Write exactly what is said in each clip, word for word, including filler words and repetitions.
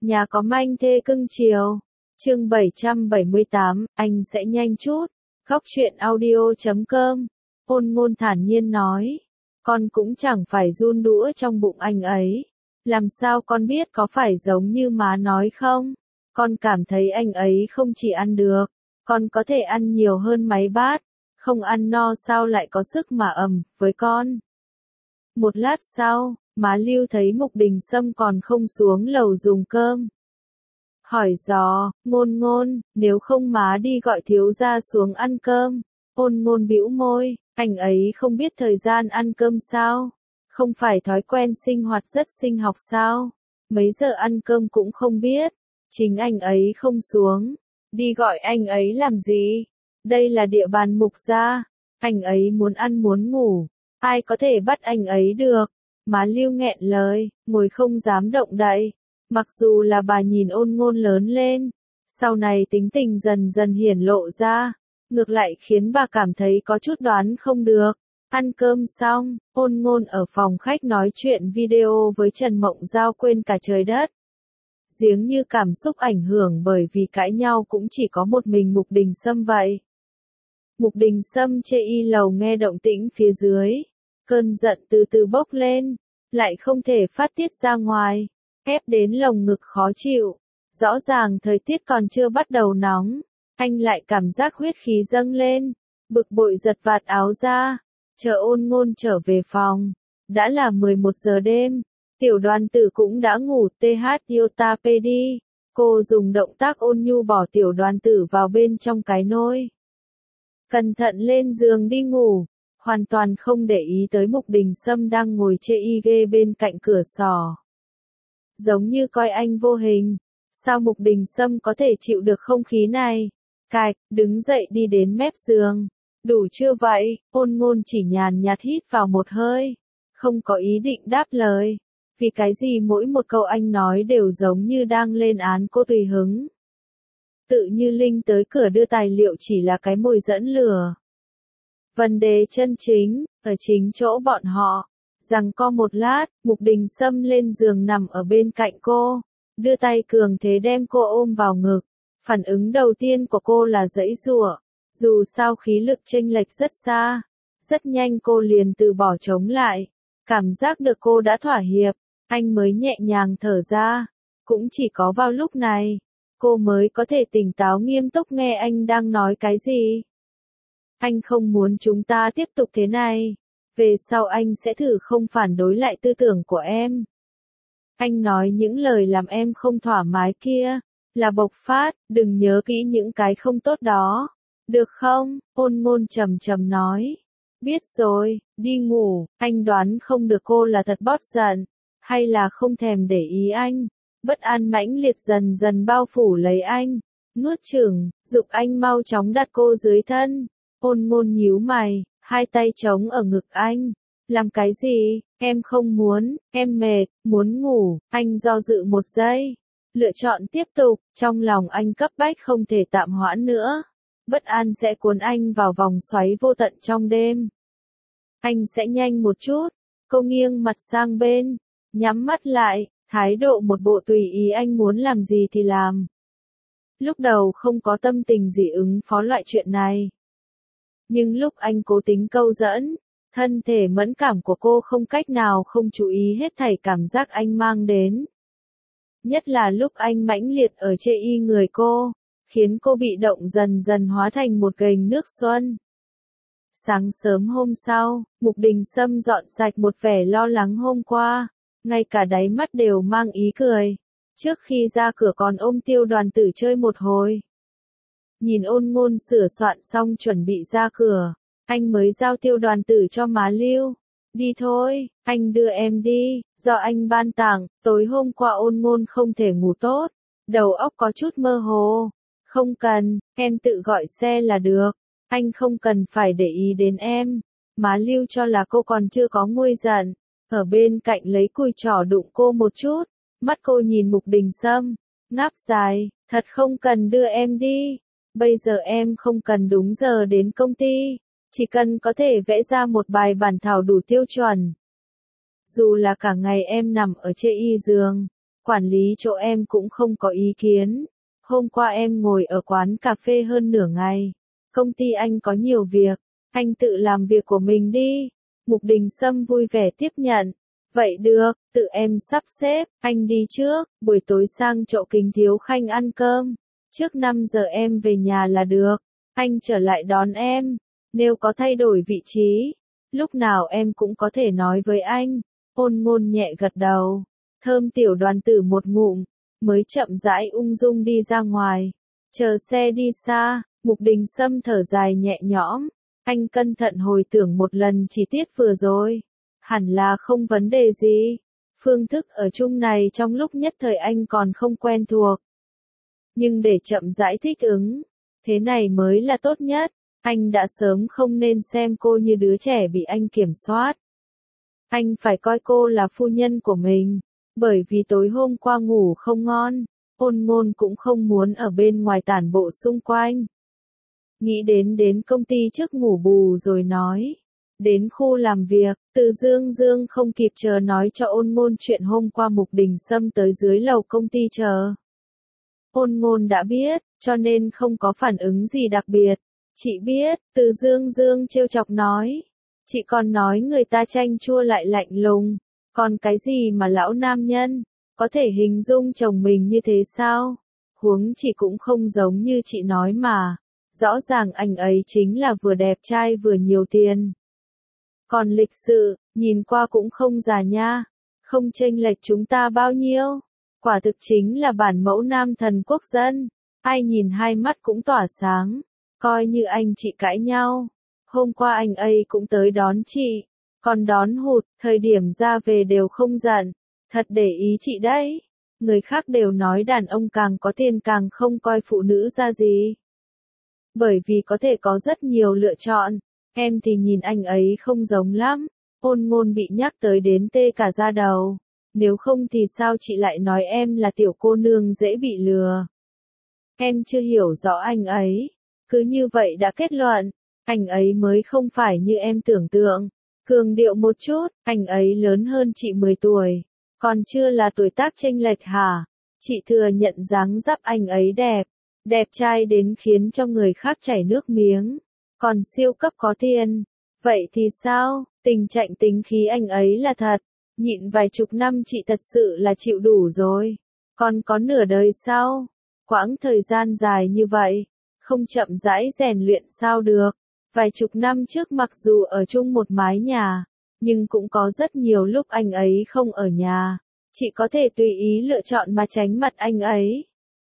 Nhà có manh thê cưng chiều. Chương bảy trăm bảy mươi tám, anh sẽ nhanh chút. Góc truyện audio chấm com. Ôn Ngôn thản nhiên nói. Con cũng chẳng phải run đũa trong bụng anh ấy. Làm sao con biết có phải giống như má nói không? Con cảm thấy anh ấy không chỉ ăn được, con có thể ăn nhiều hơn mấy bát. Không ăn no sao lại có sức mà ầm với con. Một lát sau, má Lưu thấy Mục Đình Sâm còn không xuống lầu dùng cơm. Hỏi dò, Ngôn Ngôn, nếu không má đi gọi thiếu gia xuống ăn cơm. Ôn Ngôn bĩu môi, anh ấy không biết thời gian ăn cơm sao? Không phải thói quen sinh hoạt rất sinh học sao? Mấy giờ ăn cơm cũng không biết. Chính anh ấy không xuống. Đi gọi anh ấy làm gì? Đây là địa bàn Mục gia. Anh ấy muốn ăn muốn ngủ. Ai có thể bắt anh ấy được? Má Lưu nghẹn lời, ngồi không dám động đậy. Mặc dù là bà nhìn Ôn Ngôn lớn lên, sau này tính tình dần dần hiển lộ ra, ngược lại khiến bà cảm thấy có chút đoán không được. Ăn cơm xong, Ôn Ngôn ở phòng khách nói chuyện video với Trần Mộng Giao quên cả trời đất. Giếng như cảm xúc ảnh hưởng bởi vì cãi nhau cũng chỉ có một mình Mục Đình Sâm vậy. Mục Đình Sâm chê y lầu nghe động tĩnh phía dưới. Cơn giận từ từ bốc lên, lại không thể phát tiết ra ngoài, ép đến lồng ngực khó chịu. Rõ ràng thời tiết còn chưa bắt đầu nóng, anh lại cảm giác huyết khí dâng lên, bực bội giật vạt áo ra, chờ Ôn Ngôn trở về phòng. Đã là mười một giờ đêm, Tiểu Đoàn Tử cũng đã ngủ. Th Iota Pedi, cô dùng động tác ôn nhu bỏ Tiểu Đoàn Tử vào bên trong cái nôi. Cẩn thận lên giường đi ngủ. Hoàn toàn không để ý tới Mục Đình Sâm đang ngồi chê y ghê bên cạnh cửa sổ. Giống như coi anh vô hình. Sao Mục Đình Sâm có thể chịu được không khí này? Cạch, đứng dậy đi đến mép giường. Đủ chưa vậy? Ôn Ngôn chỉ nhàn nhạt hít vào một hơi. Không có ý định đáp lời. Vì cái gì mỗi một câu anh nói đều giống như đang lên án cô tùy hứng. Tự như Linh tới cửa đưa tài liệu chỉ là cái mồi dẫn lừa. Vấn đề chân chính, ở chính chỗ bọn họ. Rằng co một lát, Mục Đình Sâm lên giường nằm ở bên cạnh cô, đưa tay cường thế đem cô ôm vào ngực. Phản ứng đầu tiên của cô là giãy giụa. Dù sao khí lực chênh lệch rất xa, rất nhanh cô liền từ bỏ chống lại. Cảm giác được cô đã thỏa hiệp, anh mới nhẹ nhàng thở ra. Cũng chỉ có vào lúc này, cô mới có thể tỉnh táo nghiêm túc nghe anh đang nói cái gì. Anh không muốn chúng ta tiếp tục thế này. Về sau anh sẽ thử không phản đối lại tư tưởng của em. Anh nói những lời làm em không thoải mái kia, là bộc phát, đừng nhớ kỹ những cái không tốt đó. Được không? Ôn Ngôn trầm trầm nói. Biết rồi, đi ngủ. Anh đoán không được cô là thật bót giận, hay là không thèm để ý anh. Bất an mãnh liệt dần dần bao phủ lấy anh. Nuốt chửng, giục anh mau chóng đặt cô dưới thân. Ôn Ngôn nhíu mày, hai tay chống ở ngực anh. Làm cái gì? Em không muốn, em mệt, muốn ngủ. Anh do dự một giây, lựa chọn tiếp tục. Trong lòng anh cấp bách không thể tạm hoãn nữa. Bất an sẽ cuốn anh vào vòng xoáy vô tận trong đêm. Anh sẽ nhanh một chút. Cô nghiêng mặt sang bên, nhắm mắt lại, thái độ một bộ tùy ý anh muốn làm gì thì làm. Lúc đầu không có tâm tình gì ứng phó loại chuyện này. Nhưng lúc anh cố tính câu dẫn, thân thể mẫn cảm của cô không cách nào không chú ý hết thảy cảm giác anh mang đến. Nhất là lúc anh mãnh liệt ở chê y người cô, khiến cô bị động dần dần hóa thành một gành nước xuân. Sáng sớm hôm sau, Mục Đình Sâm dọn sạch một vẻ lo lắng hôm qua, ngay cả đáy mắt đều mang ý cười. Trước khi ra cửa còn ôm Tiêu Đoàn Tử chơi một hồi. Nhìn Ôn Ngôn sửa soạn xong chuẩn bị ra cửa, anh mới giao Tiêu Đoàn Tử cho má Lưu. Đi thôi, anh đưa em đi, do anh ban tặng, tối hôm qua Ôn Ngôn không thể ngủ tốt, đầu óc có chút mơ hồ. Không cần, em tự gọi xe là được, anh không cần phải để ý đến em. Má Lưu cho là cô còn chưa có nguôi giận, ở bên cạnh lấy cùi trỏ đụng cô một chút, mắt cô nhìn Mục Đình Sâm, ngáp dài, thật không cần đưa em đi. Bây giờ em không cần đúng giờ đến công ty, chỉ cần có thể vẽ ra một bài bản thảo đủ tiêu chuẩn. Dù là cả ngày em nằm ở chê y giường, Quản lý chỗ em cũng không có ý kiến. Hôm qua em ngồi ở quán cà phê hơn nửa ngày. Công ty anh có nhiều việc, anh tự làm việc của mình đi. Mục Đình Sâm vui vẻ tiếp nhận. Vậy được, tự em sắp xếp, anh đi trước, buổi tối sang Chậu Kính Thiếu Khanh ăn cơm. Trước năm giờ em về nhà là được, anh trở lại đón em. Nếu có thay đổi vị trí, lúc nào em cũng có thể nói với anh. Ôn Ngôn nhẹ gật đầu, thơm tiểu đoàn tử một ngụm, mới chậm rãi ung dung đi ra ngoài. Chờ xe đi xa, Mục Đình Sâm thở dài nhẹ nhõm, anh cẩn thận hồi tưởng một lần chi tiết vừa rồi. Hẳn là không vấn đề gì. Phương thức ở chung này trong lúc nhất thời anh còn không quen thuộc. Nhưng để chậm rãi thích ứng, thế này mới là tốt nhất. Anh đã sớm không nên xem cô như đứa trẻ bị anh kiểm soát. Anh phải coi cô là phu nhân của mình. Bởi vì tối hôm qua ngủ không ngon, Ôn Ngôn cũng không muốn ở bên ngoài tản bộ xung quanh. Nghĩ đến đến công ty trước ngủ bù rồi nói. Đến khu làm việc, Từ Dương Dương không kịp chờ nói cho Ôn Ngôn chuyện hôm qua Mục Đình Sâm tới dưới lầu công ty chờ. Ôn Ngôn đã biết, cho nên không có phản ứng gì đặc biệt. Chị biết, Từ Dương Dương trêu chọc nói. Chị còn nói người ta chanh chua lại lạnh lùng. Còn cái gì mà lão nam nhân, có thể hình dung chồng mình như thế sao? Huống chị cũng không giống như chị nói mà. Rõ ràng anh ấy chính là vừa đẹp trai vừa nhiều tiền. Còn lịch sự, nhìn qua cũng không già nha. Không chênh lệch chúng ta bao nhiêu. Quả thực chính là bản mẫu nam thần quốc dân. Ai nhìn hai mắt cũng tỏa sáng. Coi như anh chị cãi nhau. Hôm qua anh ấy cũng tới đón chị. Còn đón hụt, thời điểm ra về đều không giận. Thật để ý chị đấy. Người khác đều nói đàn ông càng có tiền càng không coi phụ nữ ra gì. Bởi vì có thể có rất nhiều lựa chọn. Em thì nhìn anh ấy không giống lắm. Ôn Ngôn bị nhắc tới đến tê cả da đầu. Nếu không thì sao chị lại nói em là tiểu cô nương dễ bị lừa. Em chưa hiểu rõ anh ấy. Cứ như vậy đã kết luận. Anh ấy mới không phải như em tưởng tượng. Cường điệu một chút, anh ấy lớn hơn chị mười tuổi. Còn chưa là tuổi tác chênh lệch hả? Chị thừa nhận dáng dấp anh ấy đẹp. Đẹp trai đến khiến cho người khác chảy nước miếng. Còn siêu cấp có tiền. Vậy thì sao? Tình trạng tính khí anh ấy là thật. Nhịn vài chục năm chị thật sự là chịu đủ rồi. Còn có nửa đời sau. Quãng thời gian dài như vậy. Không chậm rãi rèn luyện sao được. Vài chục năm trước mặc dù ở chung một mái nhà. Nhưng cũng có rất nhiều lúc anh ấy không ở nhà. Chị có thể tùy ý lựa chọn mà tránh mặt anh ấy.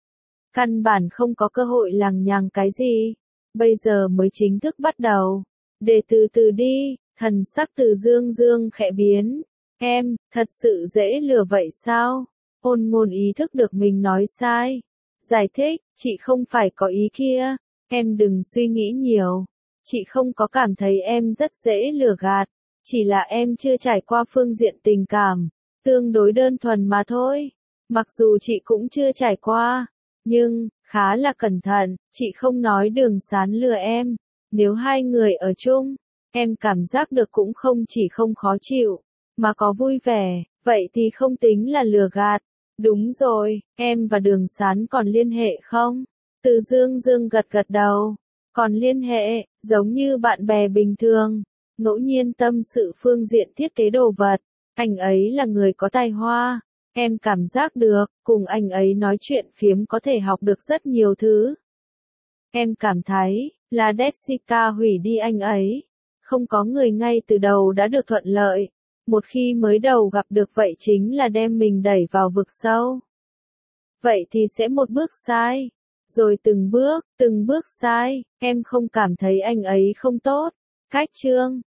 Căn bản không có cơ hội lằng nhằng cái gì. Bây giờ mới chính thức bắt đầu. Để từ từ đi, thần sắc Từ Dương Dương khẽ biến. Em, thật sự dễ lừa vậy sao? Ôn Ngôn ý thức được mình nói sai. Giải thích, chị không phải có ý kia. Em đừng suy nghĩ nhiều. Chị không có cảm thấy em rất dễ lừa gạt. Chỉ là em chưa trải qua phương diện tình cảm. Tương đối đơn thuần mà thôi. Mặc dù chị cũng chưa trải qua. Nhưng, khá là cẩn thận, chị không nói Đường Sán lừa em. Nếu hai người ở chung, em cảm giác được cũng không chỉ không khó chịu, mà có vui vẻ, vậy thì không tính là lừa gạt. Đúng rồi, em và Đường Sán còn liên hệ không? Từ Dương Dương gật gật đầu. Còn liên hệ, giống như bạn bè bình thường. Ngẫu nhiên tâm sự phương diện thiết kế đồ vật. Anh ấy là người có tài hoa. Em cảm giác được, cùng anh ấy nói chuyện phiếm có thể học được rất nhiều thứ. Em cảm thấy, là Jessica hủy đi anh ấy. Không có người ngay từ đầu đã được thuận lợi. Một khi mới đầu gặp được vậy chính là đem mình đẩy vào vực sâu. Vậy thì sẽ một bước sai. Rồi từng bước, từng bước sai, em không cảm thấy anh ấy không tốt. Cách chương